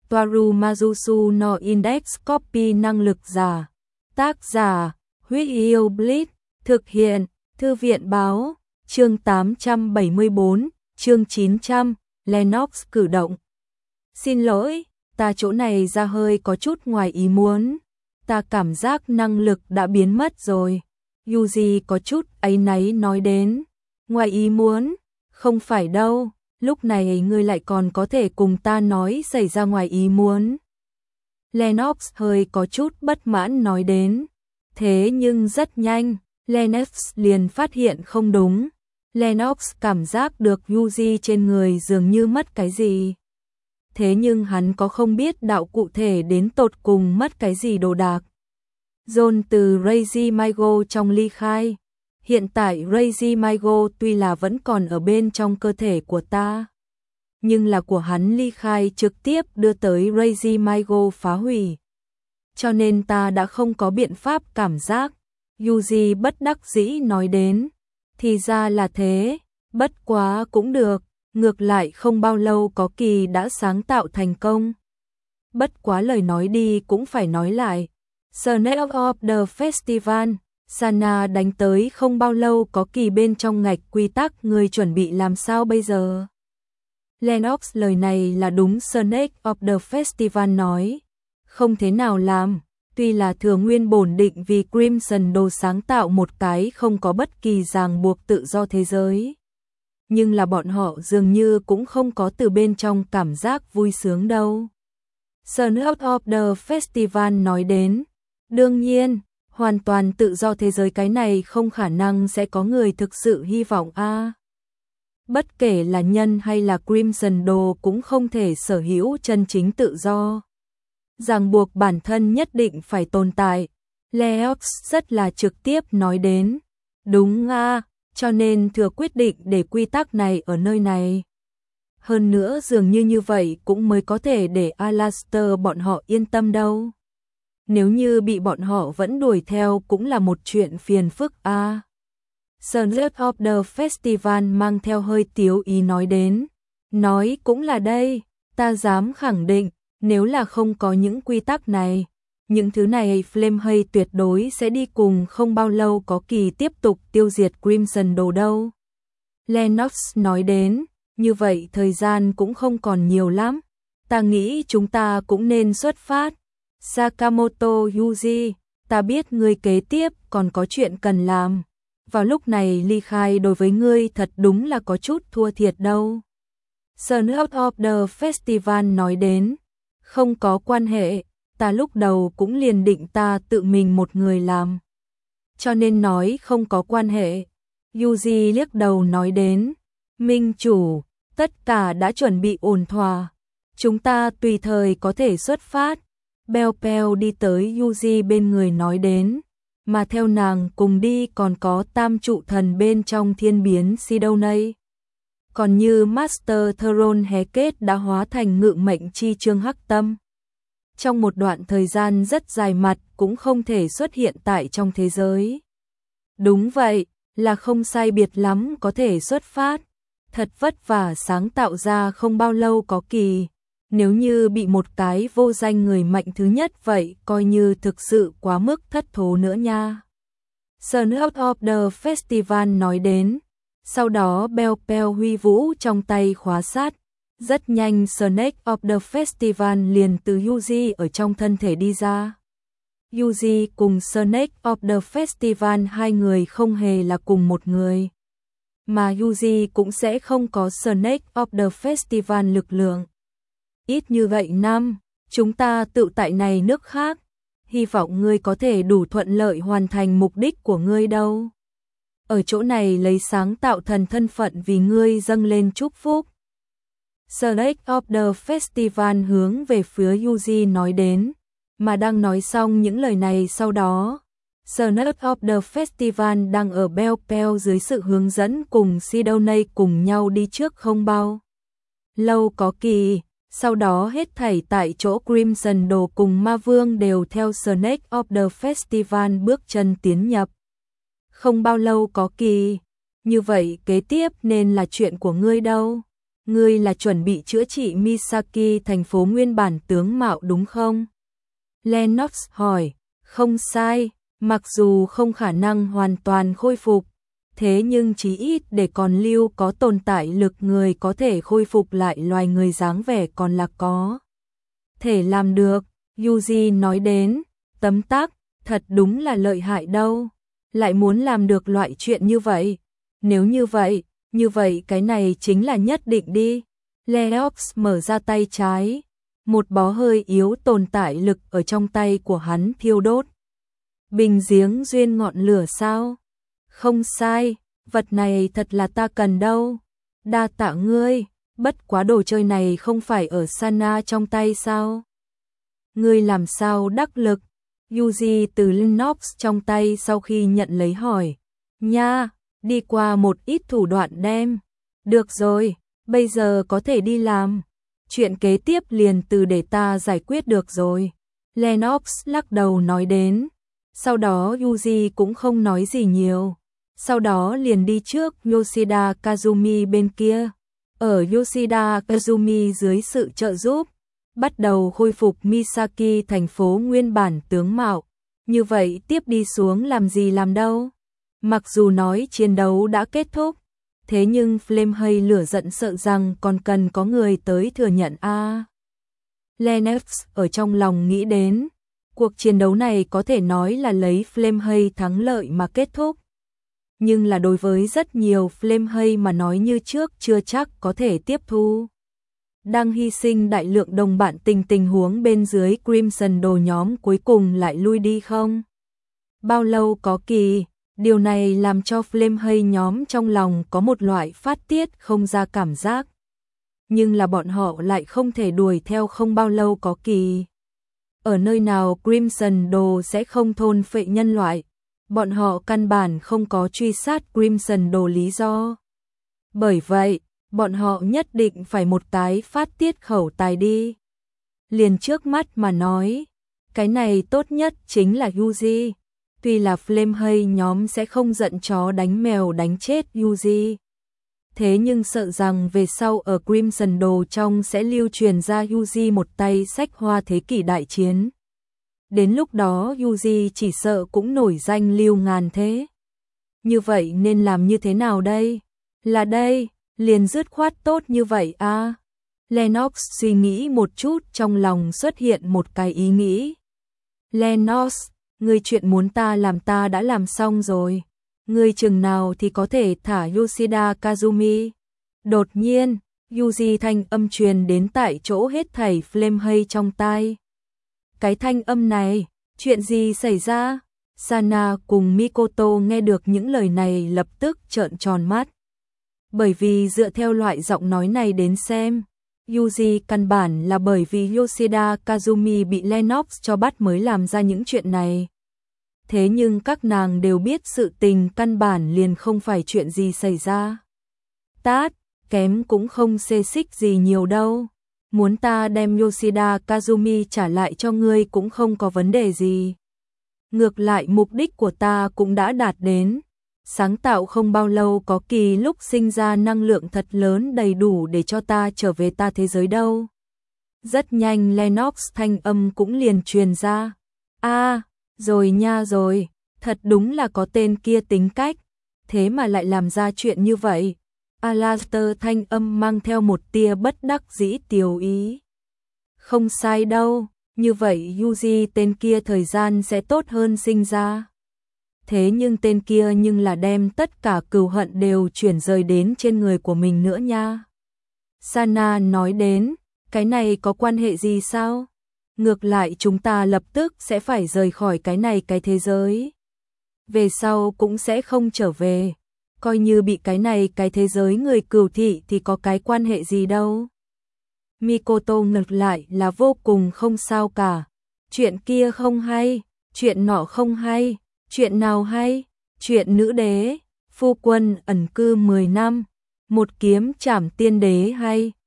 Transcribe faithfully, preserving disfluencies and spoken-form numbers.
Toaru Majusu no Index Copy năng lực giả. Tác giả, Huyết Yêu Blitz, thực hiện, Thư viện báo, chương tám trăm bảy mươi bốn, chương chín trăm, Lennox cử động. Xin lỗi, ta chỗ này ra hơi có chút ngoài ý muốn. Ta cảm giác năng lực đã biến mất rồi. Yuji có chút áy náy nói đến. Ngoài ý muốn? Không phải đâu, lúc này ngươi lại còn có thể cùng ta nói xảy ra ngoài ý muốn. Lennox hơi có chút bất mãn nói đến. Thế nhưng rất nhanh, Lennox liền phát hiện không đúng. Lennox cảm giác được Yuji trên người dường như mất cái gì. Thế nhưng hắn có không biết đạo cụ thể đến tột cùng mất cái gì đồ đạc. John từ Reiji Maigo trong ly khai. Hiện tại Reiji Maigo tuy là vẫn còn ở bên trong cơ thể của ta, nhưng là của hắn ly khai trực tiếp đưa tới Reiji Maigo phá hủy. Cho nên ta đã không có biện pháp cảm giác. Yuji bất đắc dĩ nói đến. Thì ra là thế, bất quá cũng được, ngược lại không bao lâu có kỳ đã sáng tạo thành công. Bất quá lời nói đi cũng phải nói lại. Snake of the Festival, Sana đánh tới không bao lâu có kỳ bên trong ngạch quy tắc người chuẩn bị làm sao bây giờ? Lennox lời này là đúng Snake of the Festival nói. Không thế nào làm, tuy là thừa nguyên bổn định vì Crimson Đồ sáng tạo một cái không có bất kỳ ràng buộc tự do thế giới. Nhưng là bọn họ dường như cũng không có từ bên trong cảm giác vui sướng đâu. Snake of the Festival nói đến. Đương nhiên, hoàn toàn tự do thế giới cái này không khả năng sẽ có người thực sự hy vọng a. À, bất kể là nhân hay là Crimson Đồ cũng không thể sở hữu chân chính tự do. Ràng buộc bản thân nhất định phải tồn tại. Leox rất là trực tiếp nói đến. Đúng a, à, cho nên thừa quyết định để quy tắc này ở nơi này. Hơn nữa dường như như vậy cũng mới có thể để Alastair bọn họ yên tâm đâu. Nếu như bị bọn họ vẫn đuổi theo cũng là một chuyện phiền phức a. À. Sunset of the Festival mang theo hơi tiếu ý nói đến. Nói cũng là đây, ta dám khẳng định, nếu là không có những quy tắc này, những thứ này Flame hay tuyệt đối sẽ đi cùng không bao lâu có kỳ tiếp tục tiêu diệt Crimson Đồ đâu. Lennox nói đến, như vậy thời gian cũng không còn nhiều lắm, ta nghĩ chúng ta cũng nên xuất phát. Sakamoto Yuji, ta biết ngươi kế tiếp còn có chuyện cần làm. Vào lúc này ly khai đối với ngươi thật đúng là có chút thua thiệt đâu. Snake of the Festival nói đến. Không có quan hệ, ta lúc đầu cũng liền định ta tự mình một người làm. Cho nên nói không có quan hệ. Yuji liếc đầu nói đến. Minh chủ, tất cả đã chuẩn bị ổn thỏa. Chúng ta tùy thời có thể xuất phát. Beo Beo đi tới Yuji bên người nói đến, mà theo nàng cùng đi còn có tam trụ thần bên trong thiên biến Sidoney. Còn như Master Theron Heket đã hóa thành ngự mệnh chi chương hắc tâm. Trong một đoạn thời gian rất dài mặt cũng không thể xuất hiện tại trong thế giới. Đúng vậy, là không sai biệt lắm có thể xuất phát. Thật vất vả sáng tạo ra không bao lâu có kỳ. Nếu như bị một cái vô danh người mạnh thứ nhất vậy coi như thực sự quá mức thất thố nữa nha. Snake of the Festival nói đến. Sau đó Beo Beo huy vũ trong tay khóa sát. Rất nhanh Snake of the Festival liền từ Yuji ở trong thân thể đi ra. Yuji cùng Snake of the Festival hai người không hề là cùng một người. Mà Yuji cũng sẽ không có Snake of the Festival lực lượng. Ít như vậy năm, chúng ta tự tại này nước khác, hy vọng ngươi có thể đủ thuận lợi hoàn thành mục đích của ngươi đâu. Ở chỗ này lấy sáng tạo thần thân phận vì ngươi dâng lên chúc phúc. Snake of the Festival hướng về phía Yuji nói đến, mà đang nói xong những lời này sau đó. Snake of the Festival đang ở Beo Beo dưới sự hướng dẫn cùng Sidoney cùng nhau đi trước không bao lâu có kỳ. Sau đó hết thảy tại chỗ Crimson Đồ cùng Ma Vương đều theo Snake of the Festival bước chân tiến nhập. Không bao lâu có kỳ, như vậy kế tiếp nên là chuyện của ngươi đâu. Ngươi là chuẩn bị chữa trị Misaki thành phố nguyên bản tướng mạo đúng không? Lennox hỏi, không sai, mặc dù không khả năng hoàn toàn khôi phục, thế nhưng chí ít để còn lưu có tồn tại lực người có thể khôi phục lại loài người dáng vẻ còn là có. Thể làm được, Yuji nói đến, tấm tắc, thật đúng là lợi hại đâu, lại muốn làm được loại chuyện như vậy. Nếu như vậy, như vậy cái này chính là nhất định đi. Lennox mở ra tay trái, một bó hơi yếu tồn tại lực ở trong tay của hắn thiêu đốt. Bình giếng duyên ngọn lửa sao? Không sai, vật này thật là ta cần đâu. Đa tạ ngươi, bất quá đồ chơi này không phải ở Sana trong tay sao? Ngươi làm sao đắc lực? Yuji từ Lennox trong tay sau khi nhận lấy hỏi. Nha, đi qua một ít thủ đoạn đem. Được rồi, bây giờ có thể đi làm. Chuyện kế tiếp liền từ để ta giải quyết được rồi. Lennox lắc đầu nói đến. Sau đó Yuji cũng không nói gì nhiều. Sau đó liền đi trước Yoshida Kazumi bên kia. Ở Yoshida Kazumi dưới sự trợ giúp, bắt đầu khôi phục Misaki thành phố nguyên bản tướng mạo. Như vậy tiếp đi xuống làm gì làm đâu. Mặc dù nói chiến đấu đã kết thúc, thế nhưng Flame hay lửa giận sợ rằng còn cần có người tới thừa nhận a. À, Lennox ở trong lòng nghĩ đến, cuộc chiến đấu này có thể nói là lấy Flame hay thắng lợi mà kết thúc. Nhưng là đối với rất nhiều Flame hay mà nói như trước chưa chắc có thể tiếp thu. Đang hy sinh đại lượng đồng bạn tình tình huống bên dưới Crimson đồ nhóm cuối cùng lại lui đi không? Bao lâu có kỳ, điều này làm cho Flame hay nhóm trong lòng có một loại phát tiết không ra cảm giác. Nhưng là bọn họ lại không thể đuổi theo không bao lâu có kỳ. Ở nơi nào Crimson đồ sẽ không thôn phệ nhân loại, bọn họ căn bản không có truy sát Crimson đồ lý do. Bởi vậy, bọn họ nhất định phải một cái phát tiết khẩu tài đi. Liền trước mắt mà nói, cái này tốt nhất chính là Yuji. Tuy là Flame hay nhóm sẽ không giận chó đánh mèo đánh chết Yuji. Thế nhưng sợ rằng về sau ở Crimson đồ trong sẽ lưu truyền ra Yuji một tay sách hoa thế kỷ đại chiến. Đến lúc đó Yuji chỉ sợ cũng nổi danh lưu ngàn thế. Như vậy nên làm như thế nào đây? Là đây, liền dứt khoát tốt như vậy à? Lennox suy nghĩ một chút, trong lòng xuất hiện một cái ý nghĩ. Lennox, ngươi chuyện muốn ta làm ta đã làm xong rồi. Ngươi chừng nào thì có thể thả Yoshida Kazumi? Đột nhiên, Yuji thanh âm truyền đến tại chỗ hết thảy Flame hay trong tai. Cái thanh âm này, chuyện gì xảy ra? Sana cùng Mikoto nghe được những lời này lập tức trợn tròn mắt. Bởi vì dựa theo loại giọng nói này đến xem, Yuji căn bản là bởi vì Yoshida Kazumi bị Lennox cho bắt mới làm ra những chuyện này. Thế nhưng các nàng đều biết sự tình căn bản liền không phải chuyện gì xảy ra. Tát, kém cũng không xê xích gì nhiều đâu. Muốn ta đem Yoshida Kazumi trả lại cho ngươi cũng không có vấn đề gì. Ngược lại mục đích của ta cũng đã đạt đến. Sáng tạo không bao lâu có kỳ lúc sinh ra năng lượng thật lớn đầy đủ để cho ta trở về ta thế giới đâu. Rất nhanh Lennox thanh âm cũng liền truyền ra. A, à, rồi nha rồi, thật đúng là có tên kia tính cách, thế mà lại làm ra chuyện như vậy. Alastair thanh âm mang theo một tia bất đắc dĩ tiều ý. Không sai đâu, như vậy Yuji tên kia thời gian sẽ tốt hơn sinh ra. Thế nhưng tên kia nhưng là đem tất cả cừu hận đều chuyển rời đến trên người của mình nữa nha. Sana nói đến, cái này có quan hệ gì sao? Ngược lại chúng ta lập tức sẽ phải rời khỏi cái này cái thế giới. Về sau cũng sẽ không trở về. Coi như bị cái này cái thế giới người cừu thị thì có cái quan hệ gì đâu. Mikoto ngược lại là vô cùng không sao cả. Chuyện kia không hay, chuyện nọ không hay, chuyện nào hay, chuyện nữ đế, phu quân ẩn cư mười năm, một kiếm trảm tiên đế hay.